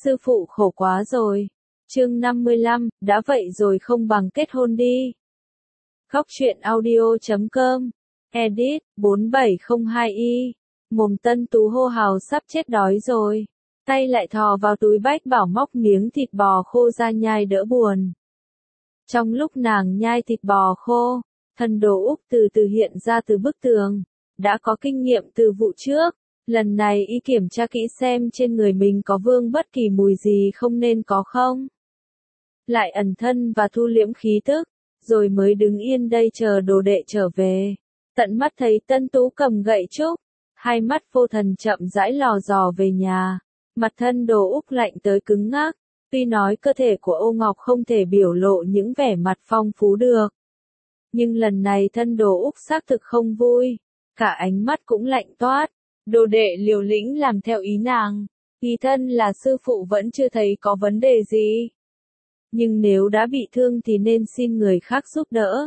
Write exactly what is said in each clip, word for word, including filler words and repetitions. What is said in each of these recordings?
sư phụ khổ quá rồi. Chương năm mươi lăm, đã vậy rồi không bằng kết hôn đi. Góc truyện audio chấm com, edit, bốn bảy không hai y, mồm Tân Tú hô hào sắp chết đói rồi. Tay lại thò vào túi bách bảo móc miếng thịt bò khô ra nhai đỡ buồn. Trong lúc nàng nhai thịt bò khô, thần đồ Úc từ từ hiện ra từ bức tường. Đã có kinh nghiệm từ vụ trước, lần này y kiểm tra kỹ xem trên người mình có vương bất kỳ mùi gì không nên có không. Lại ẩn thân và thu liễm khí tức, rồi mới đứng yên đây chờ đồ đệ trở về. Tận mắt thấy Tân Tú cầm gậy trúc, hai mắt vô thần chậm rãi lò dò về nhà. Mặt thân đồ Úc lạnh tới cứng ngắc, tuy nói cơ thể của Ô Ngọc không thể biểu lộ những vẻ mặt phong phú được. Nhưng lần này thân đồ Úc xác thực không vui, cả ánh mắt cũng lạnh toát. Đồ đệ liều lĩnh làm theo ý nàng, ý thân là sư phụ vẫn chưa thấy có vấn đề gì. Nhưng nếu đã bị thương thì nên xin người khác giúp đỡ.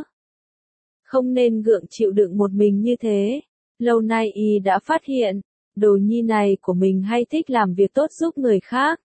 Không nên gượng chịu đựng một mình như thế. Lâu nay y đã phát hiện, đồ nhi này của mình hay thích làm việc tốt giúp người khác.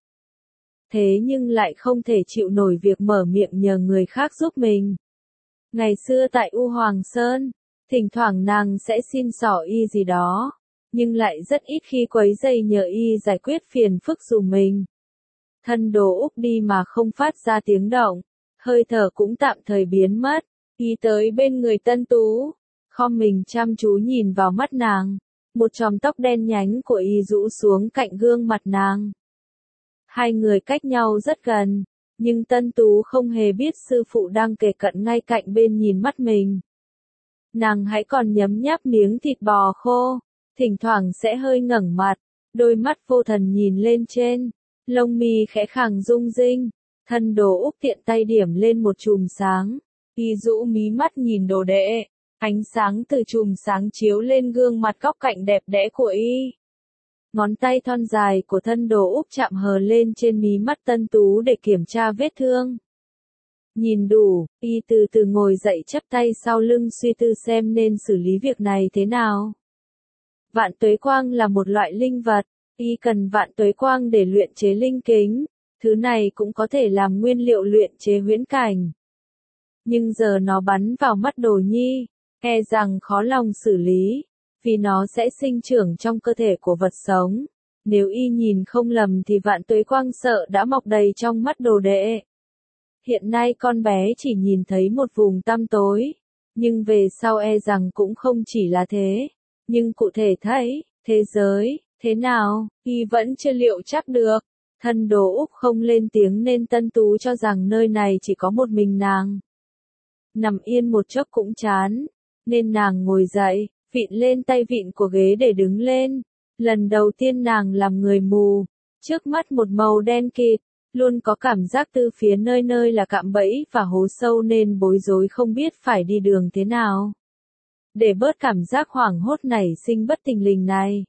Thế nhưng lại không thể chịu nổi việc mở miệng nhờ người khác giúp mình. Ngày xưa tại U Hoàng Sơn, thỉnh thoảng nàng sẽ xin xỏ y gì đó, nhưng lại rất ít khi quấy rầy nhờ y giải quyết phiền phức dùm mình. Thân đồ Úc đi mà không phát ra tiếng động, hơi thở cũng tạm thời biến mất, y tới bên người Tân Tú, khom mình chăm chú nhìn vào mắt nàng, một chòm tóc đen nhánh của y rũ xuống cạnh gương mặt nàng. Hai người cách nhau rất gần, nhưng Tân Tú không hề biết sư phụ đang kề cận ngay cạnh bên nhìn mắt mình. Nàng hãy còn nhấm nháp miếng thịt bò khô, thỉnh thoảng sẽ hơi ngẩng mặt, đôi mắt vô thần nhìn lên trên, lông mi khẽ khàng rung rinh, thân đồ Úc tiện tay điểm lên một chùm sáng, y rũ mí mắt nhìn đồ đệ, ánh sáng từ chùm sáng chiếu lên gương mặt góc cạnh đẹp đẽ của y. Ngón tay thon dài của thân đồ Úc chạm hờ lên trên mí mắt Tân Tú để kiểm tra vết thương. Nhìn đủ, y từ từ ngồi dậy chắp tay sau lưng suy tư xem nên xử lý việc này thế nào. Vạn tuế quang là một loại linh vật, y cần vạn tuế quang để luyện chế linh kính, thứ này cũng có thể làm nguyên liệu luyện chế huyễn cảnh. Nhưng giờ nó bắn vào mắt đồ nhi, e rằng khó lòng xử lý, vì nó sẽ sinh trưởng trong cơ thể của vật sống. Nếu y nhìn không lầm thì vạn tuế quang sợ đã mọc đầy trong mắt đồ đệ. Hiện nay con bé chỉ nhìn thấy một vùng tăm tối, nhưng về sau e rằng cũng không chỉ là thế. Nhưng cụ thể thấy, thế giới, thế nào, y vẫn chưa liệu chắc được. Thân đồ Úc không lên tiếng nên Tân Tú cho rằng nơi này chỉ có một mình nàng. Nằm yên một chốc cũng chán, nên nàng ngồi dậy, vịn lên tay vịn của ghế để đứng lên. Lần đầu tiên nàng làm người mù, trước mắt một màu đen kịt, luôn có cảm giác từ phía nơi nơi là cạm bẫy và hố sâu nên bối rối không biết phải đi đường thế nào. Để bớt cảm giác hoảng hốt nảy sinh bất thình lình này,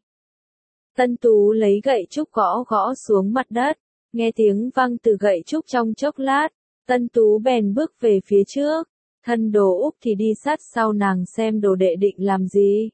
Tân Tú lấy gậy trúc gõ gõ xuống mặt đất, nghe tiếng vang từ gậy trúc trong chốc lát, Tân Tú bèn bước về phía trước, thân đồ Úc thì đi sát sau nàng xem đồ đệ định làm gì.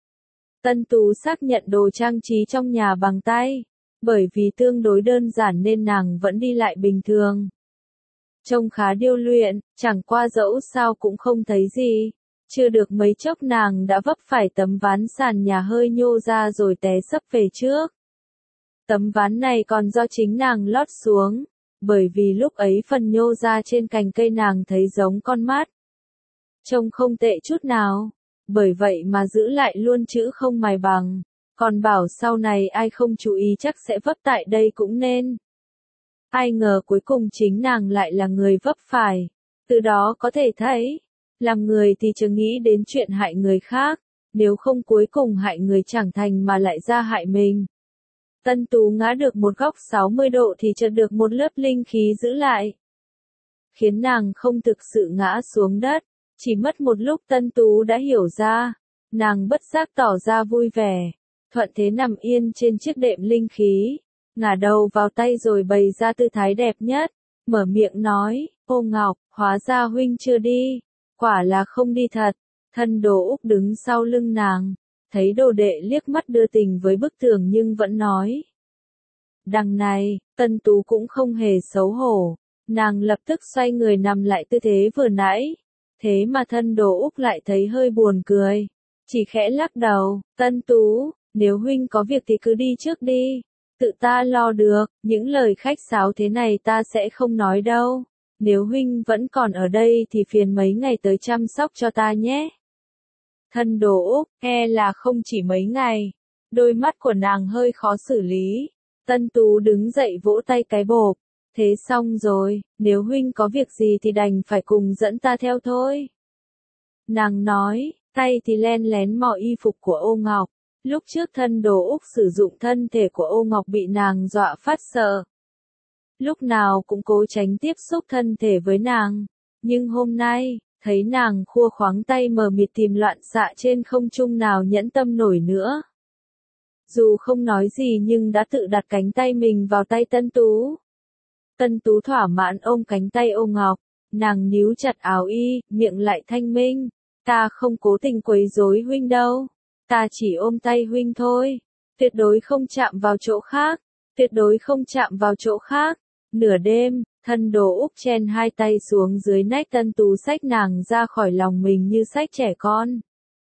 Tân Tú xác nhận đồ trang trí trong nhà bằng tay, bởi vì tương đối đơn giản nên nàng vẫn đi lại bình thường. Trông khá điêu luyện, chẳng qua dẫu sao cũng không thấy gì. Chưa được mấy chốc nàng đã vấp phải tấm ván sàn nhà hơi nhô ra rồi té sấp về trước. Tấm ván này còn do chính nàng lót xuống, bởi vì lúc ấy phần nhô ra trên cành cây nàng thấy giống con mắt. Trông không tệ chút nào, bởi vậy mà giữ lại luôn chữ không mài bằng, còn bảo sau này ai không chú ý chắc sẽ vấp tại đây cũng nên. Ai ngờ cuối cùng chính nàng lại là người vấp phải, từ đó có thể thấy, làm người thì chớ nghĩ đến chuyện hại người khác, nếu không cuối cùng hại người chẳng thành mà lại ra hại mình. Tân Tú ngã được một góc sáu mươi độ thì chợt được một lớp linh khí giữ lại, khiến nàng không thực sự ngã xuống đất. Chỉ mất một lúc Tân Tú đã hiểu ra, nàng bất giác tỏ ra vui vẻ, thuận thế nằm yên trên chiếc đệm linh khí, ngả đầu vào tay rồi bày ra tư thái đẹp nhất, mở miệng nói, Ô Ngọc, hóa ra huynh chưa đi, quả là không đi thật. Thân đồ Úc đứng sau lưng nàng, thấy đồ đệ liếc mắt đưa tình với bức tường nhưng vẫn nói, Đằng này, Tân Tú cũng không hề xấu hổ. Nàng lập tức xoay người nằm lại tư thế vừa nãy. Thế mà thân Đồ Úc lại thấy hơi buồn cười. Chỉ khẽ lắc đầu, Tân Tú, nếu huynh có việc thì cứ đi trước đi. Tự ta lo được, những lời khách sáo thế này ta sẽ không nói đâu. Nếu huynh vẫn còn ở đây thì phiền mấy ngày tới chăm sóc cho ta nhé. Thân Đồ Úc, e là không chỉ mấy ngày. Đôi mắt của nàng hơi khó xử lý. Tân Tú đứng dậy vỗ tay cái bộp. Thế xong rồi, nếu huynh có việc gì thì đành phải cùng dẫn ta theo thôi. Nàng nói, tay thì len lén mò y phục của Ô Ngọc. Lúc trước thân Đồ Úc sử dụng thân thể của Ô Ngọc bị nàng dọa phát sợ. Lúc nào cũng cố tránh tiếp xúc thân thể với nàng. Nhưng hôm nay, thấy nàng khua khoáng tay mờ mịt tìm loạn xạ trên không trung nào nhẫn tâm nổi nữa. Dù không nói gì nhưng đã tự đặt cánh tay mình vào tay Tân Tú. Tân Tú thỏa mãn ôm cánh tay Ô Ngọc, nàng níu chặt áo y, miệng lại thanh minh. Ta không cố tình quấy rối huynh đâu. Ta chỉ ôm tay huynh thôi. Tuyệt đối không chạm vào chỗ khác. Tuyệt đối không chạm vào chỗ khác. Nửa đêm, thân Đồ Úc chen hai tay xuống dưới nách Tân Tú xách nàng ra khỏi lòng mình như xách trẻ con.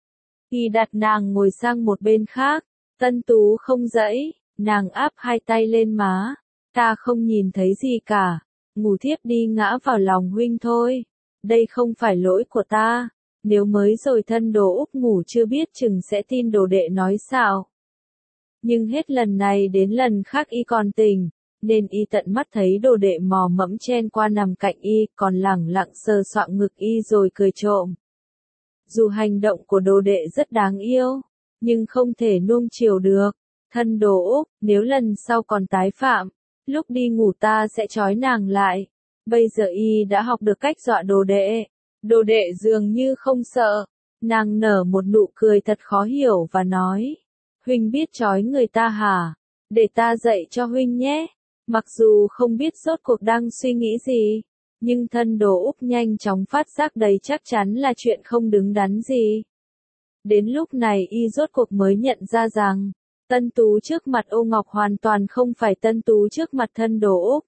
Y đặt nàng ngồi sang một bên khác. Tân Tú không dãy, nàng áp hai tay lên má. Ta không nhìn thấy gì cả. Ngủ thiếp đi ngã vào lòng huynh thôi. Đây không phải lỗi của ta. Nếu mới rồi thân Đồ Úc ngủ chưa biết chừng sẽ tin đồ đệ nói xạo. Nhưng hết lần này đến lần khác y còn tỉnh, nên y tận mắt thấy đồ đệ mò mẫm chen qua nằm cạnh y, còn lẳng lặng sờ soạng ngực y rồi cười trộm. Dù hành động của đồ đệ rất đáng yêu, nhưng không thể nuông chiều được. Thân Đồ Úc, nếu lần sau còn tái phạm, lúc đi ngủ ta sẽ trói nàng lại. Bây giờ y đã học được cách dọa đồ đệ. Đồ đệ dường như không sợ. Nàng nở một nụ cười thật khó hiểu và nói. Huynh biết trói người ta hả? Để ta dạy cho huynh nhé. Mặc dù không biết rốt cuộc đang suy nghĩ gì, nhưng thân Đồ Úc nhanh chóng phát giác đấy chắc chắn là chuyện không đứng đắn gì. Đến lúc này y rốt cuộc mới nhận ra rằng, Tân Tú trước mặt Ô Ngọc hoàn toàn không phải Tân Tú trước mặt thân Đồ Úc.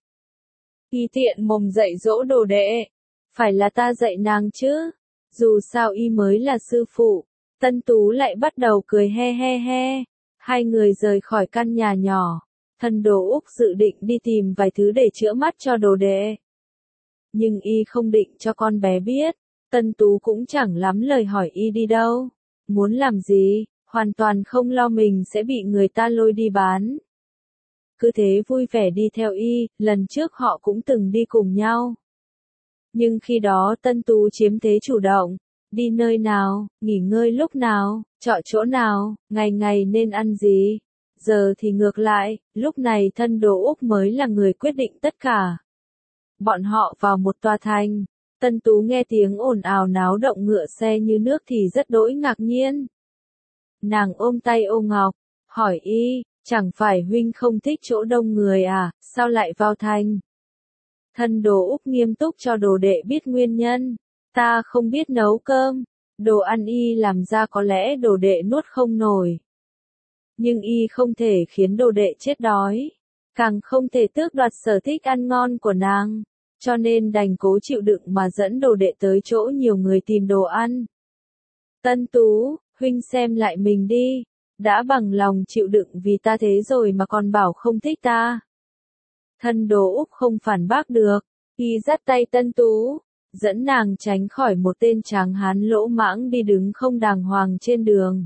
Y tiện mồm dạy dỗ đồ đệ. Phải là ta dạy nàng chứ. Dù sao y mới là sư phụ. Tân Tú lại bắt đầu cười he he he. Hai người rời khỏi căn nhà nhỏ. Thân Đồ Úc dự định đi tìm vài thứ để chữa mắt cho đồ đệ. Nhưng y không định cho con bé biết. Tân Tú cũng chẳng lắm lời hỏi y đi đâu. Muốn làm gì, hoàn toàn không lo mình sẽ bị người ta lôi đi bán. Cứ thế vui vẻ đi theo y, lần trước họ cũng từng đi cùng nhau. Nhưng khi đó Tân Tú chiếm thế chủ động, đi nơi nào, nghỉ ngơi lúc nào, chọn chỗ nào, ngày ngày nên ăn gì. Giờ thì ngược lại, lúc này thân Đồ Úc mới là người quyết định tất cả. Bọn họ vào một tòa thành, Tân Tú nghe tiếng ồn ào náo động ngựa xe như nước thì rất đỗi ngạc nhiên. Nàng ôm tay Ô Ngọc, hỏi y, chẳng phải huynh không thích chỗ đông người à, sao lại vào thành? Thân Đồ Úc nghiêm túc cho đồ đệ biết nguyên nhân. Ta không biết nấu cơm. Đồ ăn y làm ra có lẽ đồ đệ nuốt không nổi. Nhưng y không thể khiến đồ đệ chết đói. Càng không thể tước đoạt sở thích ăn ngon của nàng. Cho nên đành cố chịu đựng mà dẫn đồ đệ tới chỗ nhiều người tìm đồ ăn. Tân Tú, huynh xem lại mình đi. Đã bằng lòng chịu đựng vì ta thế rồi mà còn bảo không thích ta. Thân Đồ Úc không phản bác được, y dắt tay Tân Tú, dẫn nàng tránh khỏi một tên tráng hán lỗ mãng đi đứng không đàng hoàng trên đường.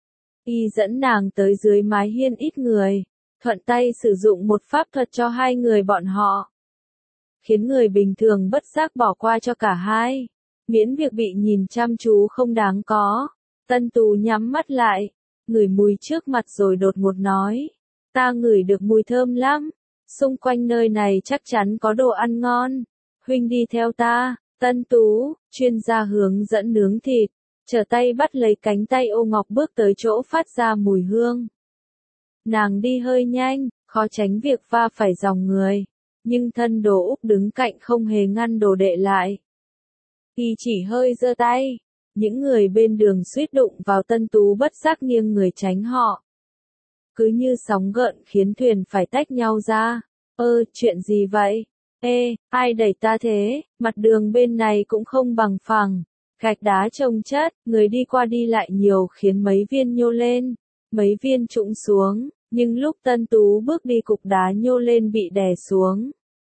Y dẫn nàng tới dưới mái hiên ít người, thuận tay sử dụng một pháp thuật cho hai người bọn họ. Khiến người bình thường bất giác bỏ qua cho cả hai, miễn việc bị nhìn chăm chú không đáng có. Tân Tú nhắm mắt lại, ngửi mùi trước mặt rồi đột ngột nói, ta ngửi được mùi thơm lắm. Xung quanh nơi này chắc chắn có đồ ăn ngon. Huynh đi theo ta. Tân Tú, chuyên gia hướng dẫn nướng thịt, trở tay bắt lấy cánh tay Ô Ngọc bước tới chỗ phát ra mùi hương. Nàng đi hơi nhanh, khó tránh việc va phải dòng người. Nhưng thân Đồ Úc đứng cạnh không hề ngăn đồ đệ lại. Y chỉ hơi giơ tay. Những người bên đường suýt đụng vào Tân Tú bất giác nghiêng người tránh họ. cứ như sóng gợn khiến thuyền phải tách nhau ra. Ơ, chuyện gì vậy? Ê, ai đẩy ta thế? Mặt đường bên này cũng không bằng phẳng. Gạch đá chồng chất, người đi qua đi lại nhiều khiến mấy viên nhô lên, mấy viên trũng xuống, nhưng lúc Tân Tú bước đi cục đá nhô lên bị đè xuống.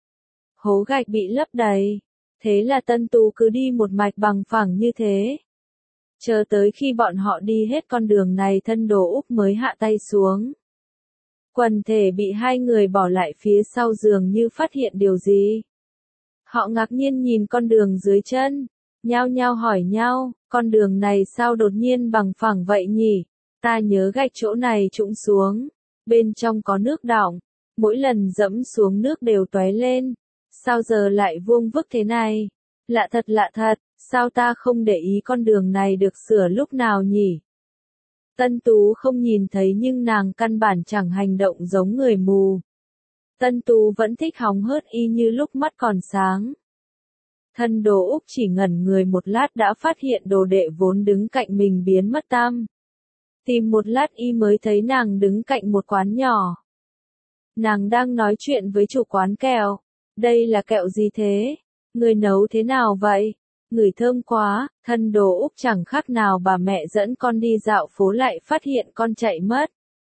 Hố gạch bị lấp đầy, thế là Tân Tú cứ đi một mạch bằng phẳng như thế. Chờ tới khi bọn họ đi hết con đường này Thân Đồ Úc mới hạ tay xuống. Quần thể bị hai người bỏ lại phía sau dường như phát hiện điều gì. Họ ngạc nhiên nhìn con đường dưới chân, nhao nhao hỏi nhau, con đường này sao đột nhiên bằng phẳng vậy nhỉ? Ta nhớ gạch chỗ này trũng xuống, bên trong có nước đọng, mỗi lần dẫm xuống nước đều tóe lên, sao giờ lại vuông vức thế này? Lạ thật lạ thật, sao ta không để ý con đường này được sửa lúc nào nhỉ? Tân Tú không nhìn thấy nhưng nàng căn bản chẳng hành động giống người mù. Tân Tú vẫn thích hóng hớt y như lúc mắt còn sáng. Thân Đồ Úc chỉ ngẩn người một lát đã phát hiện đồ đệ vốn đứng cạnh mình biến mất tăm. Tìm một lát y mới thấy nàng đứng cạnh một quán nhỏ. Nàng đang nói chuyện với chủ quán kẹo. Đây là kẹo gì thế? Người nấu thế nào vậy? Ngửi thơm quá. Thân Đồ Úc chẳng khác nào bà mẹ dẫn con đi dạo phố lại phát hiện con chạy mất.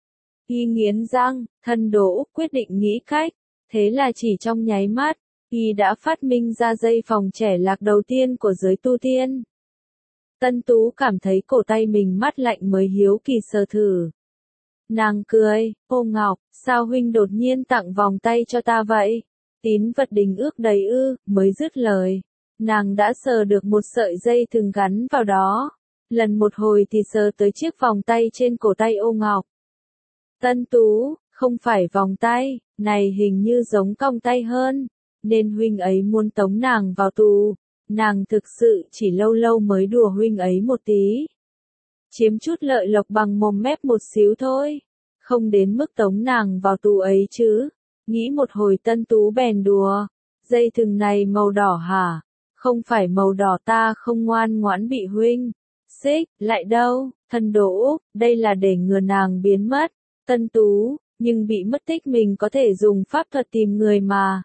Y nghiến răng, Thân Đồ Úc quyết định nghĩ cách. Thế là chỉ trong nháy mắt, y đã phát minh ra dây phòng trẻ lạc đầu tiên của giới tu tiên. Tân Tú cảm thấy cổ tay mình mát lạnh mới hiếu kỳ sờ thử. Nàng cười, ô Ngọc, sao huynh đột nhiên tặng vòng tay cho ta vậy? Tín vật đình ước đầy ư, mới dứt lời. Nàng đã sờ được một sợi dây thừng gắn vào đó. Lần một hồi thì sờ tới chiếc vòng tay trên cổ tay ô Ngọc. Tân Tú, không phải vòng tay, này hình như giống cong tay hơn, nên huynh ấy muốn tống nàng vào tù. Nàng thực sự chỉ lâu lâu mới đùa huynh ấy một tí. Chiếm chút lợi lộc bằng mồm mép một xíu thôi. Không đến mức tống nàng vào tù ấy chứ. Nghĩ một hồi Tân Tú bèn đùa. Dây thừng này màu đỏ hả? Không phải màu đỏ ta không ngoan ngoãn bị huynh xích lại đâu. Thân Đồ Úc, đây là để ngừa nàng biến mất. Tân Tú, nhưng bị mất tích mình có thể dùng pháp thuật tìm người mà.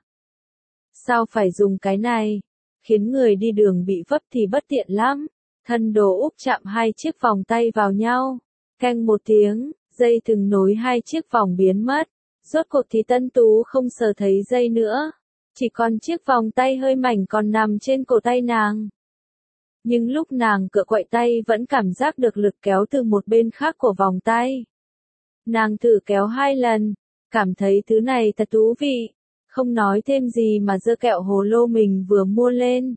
Sao phải dùng cái này? Khiến người đi đường bị vấp thì bất tiện lắm. Thân Đồ Úc chạm hai chiếc vòng tay vào nhau. Keng một tiếng, dây thừng nối hai chiếc vòng biến mất. Rốt cuộc thì Tân Tú không sờ thấy dây nữa. Chỉ còn chiếc vòng tay hơi mảnh còn nằm trên cổ tay nàng. Nhưng lúc nàng cựa quậy tay vẫn cảm giác được lực kéo từ một bên khác của vòng tay. Nàng thử kéo hai lần, cảm thấy thứ này thật thú vị. Không nói thêm gì mà giơ kẹo hồ lô mình vừa mua lên.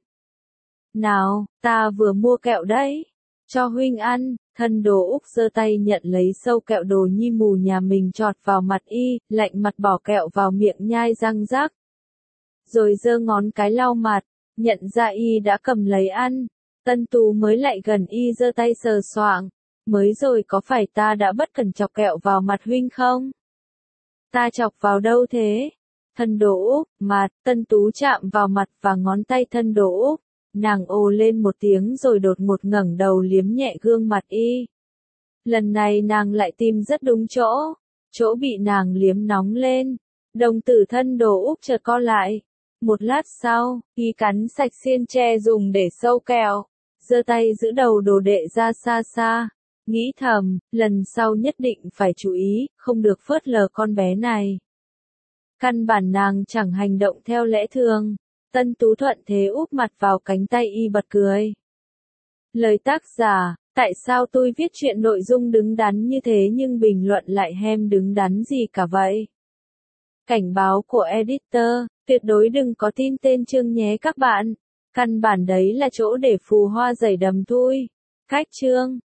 Nào, ta vừa mua kẹo đấy. Cho huynh ăn. Thân Đồ Úc giơ tay nhận lấy sâu kẹo đồ nhi mù nhà mình chọt vào mặt y, lạnh mặt bỏ kẹo vào miệng nhai răng rắc. Rồi giơ ngón cái lau mặt, nhận ra y đã cầm lấy ăn. Tân Tú mới lại gần y giơ tay sờ soạng. Mới rồi có phải ta đã bất cẩn chọc kẹo vào mặt huynh không? Ta chọc vào đâu thế? Thân Đồ Úc, mặt, Tân Tú chạm vào mặt và ngón tay Thân Đồ Úc. Nàng ồ lên một tiếng rồi đột ngột ngẩng đầu liếm nhẹ gương mặt y. Lần này nàng lại tìm rất đúng chỗ. Chỗ bị nàng liếm nóng lên. Đồng tử Thân Đồ Úc chợt co lại. Một lát sau, y cắn sạch xiên tre dùng để sâu kẹo. Giơ tay giữ đầu đồ đệ ra xa xa. Nghĩ thầm, lần sau nhất định phải chú ý, không được phớt lờ con bé này. Căn bản nàng chẳng hành động theo lẽ thường. Tân Tú thuận thế úp mặt vào cánh tay y bật cười. Lời tác giả, tại sao tôi viết chuyện nội dung đứng đắn như thế nhưng bình luận lại hem đứng đắn gì cả vậy? Cảnh báo của editor, tuyệt đối đừng có tin tên chương nhé các bạn. Căn bản đấy là chỗ để phù hoa dày đầm thui. Cách chương